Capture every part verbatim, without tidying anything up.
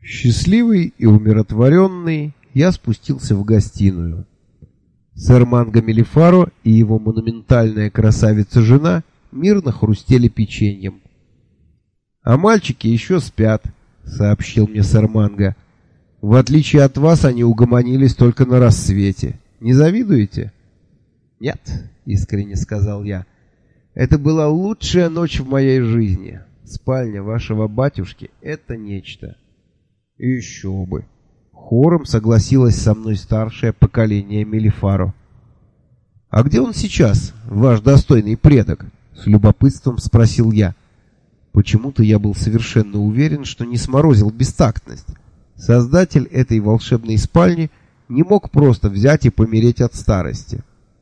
Счастливый и умиротворенный, я спустился в гостиную. Сэр Манго Мелифаро и его монументальная красавица-жена мирно хрустели печеньем. «А мальчики еще спят», — сообщил мне сэр Манго. «В отличие от вас, они угомонились только на рассвете. Не завидуете?» «Нет», — искренне сказал я. «Это была лучшая ночь в моей жизни. Спальня вашего батюшки — это нечто». «Еще бы!» — хором согласилось со мной старшее поколение Мелифаро. «А где он сейчас, ваш достойный предок?» — с любопытством спросил я. Почему-то я был совершенно уверен, что не сморозил бестактность. Создатель этой волшебной спальни не мог просто взять и помереть от старости.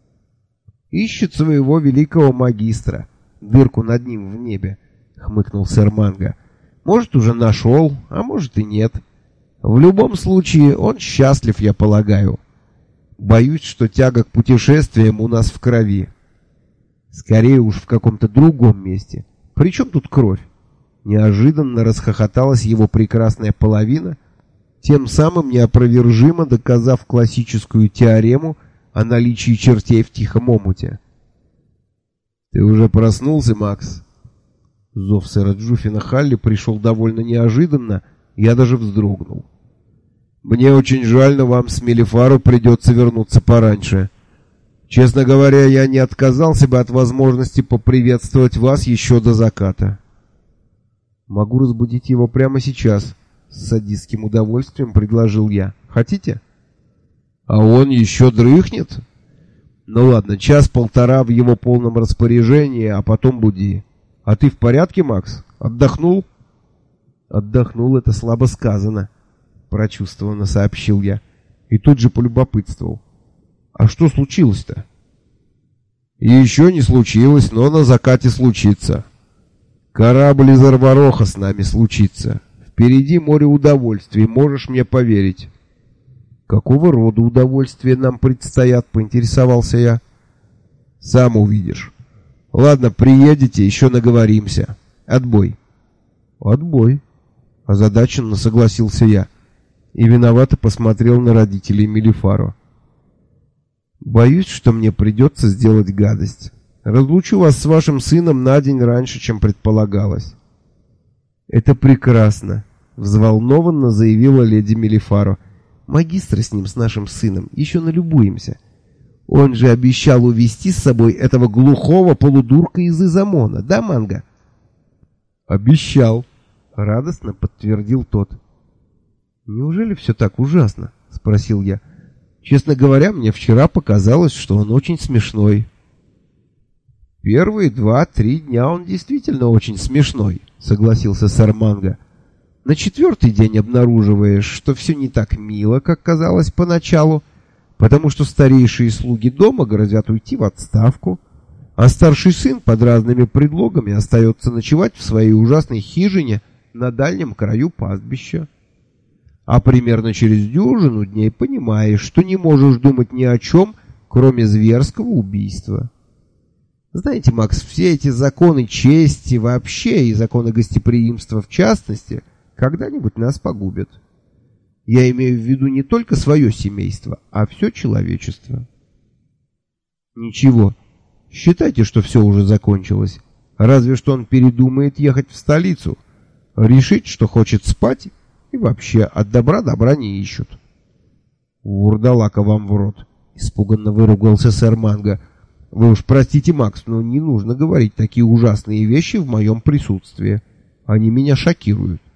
«Ищет своего великого магистра, дырку над ним в небе», — хмыкнул сэр Манго. «Может, уже нашел, а может и нет. В любом случае, он счастлив, я полагаю. Боюсь, что тяга к путешествиям у нас в крови. Скорее уж в каком-то другом месте. Причем тут кровь?» Неожиданно расхохоталась его прекрасная половина, тем самым неопровержимо доказав классическую теорему о наличии чертей в тихом омуте. «Ты уже проснулся, Макс?» Зов сэра Джуффина Халли пришел довольно неожиданно, я даже вздрогнул. «Мне очень жаль, но вам с Мелифаро придется вернуться пораньше. Честно говоря, я не отказался бы от возможности поприветствовать вас еще до заката». «Могу разбудить его прямо сейчас», — с садистским удовольствием предложил я. «Хотите?» «А он еще дрыхнет?» «Ну ладно, час-полтора в его полном распоряжении, а потом буди. А ты в порядке, Макс? Отдохнул?» «Отдохнул — это слабо сказано», — прочувствованно сообщил я. И тут же полюбопытствовал. «А что случилось-то?» «Еще не случилось, но на закате случится. Корабль из Арвароха с нами случится. Впереди море удовольствий, можешь мне поверить». «Какого рода удовольствия нам предстоят?» — поинтересовался я. «Сам увидишь. Ладно, приедете, еще наговоримся. Отбой». «Отбой», — озадаченно согласился я и виновато посмотрел на родителей Мелифаро. «Боюсь, что мне придется сделать гадость. Разлучу вас с вашим сыном на день раньше, чем предполагалось». «Это прекрасно», — взволнованно заявила леди Мелифаро. «Магистра с ним, с нашим сыном, еще налюбуемся. Он же обещал увезти с собой этого глухого полудурка из Изамона, да, Манго?» «Обещал», — радостно подтвердил тот. «Неужели все так ужасно?» — спросил я. «Честно говоря, мне вчера показалось, что он очень смешной». «Первые два-три дня он действительно очень смешной», — согласился сэр Манго. «На четвертый день обнаруживаешь, что все не так мило, как казалось поначалу, потому что старейшие слуги дома грозят уйти в отставку, а старший сын под разными предлогами остается ночевать в своей ужасной хижине на дальнем краю пастбища. А примерно через дюжину дней понимаешь, что не можешь думать ни о чем, кроме зверского убийства. Знаете, Макс, все эти законы чести вообще и законы гостеприимства в частности когда-нибудь нас погубят. Я имею в виду не только свое семейство, а все человечество». «Ничего, считайте, что все уже закончилось. Разве что он передумает ехать в столицу, решить, что хочет спать, и вообще от добра добра не ищут». «Вурдалака вам в рот», — испуганно выругался сэр Манго. «Вы уж простите, Макс, но не нужно говорить такие ужасные вещи в моем присутствии. Они меня шокируют».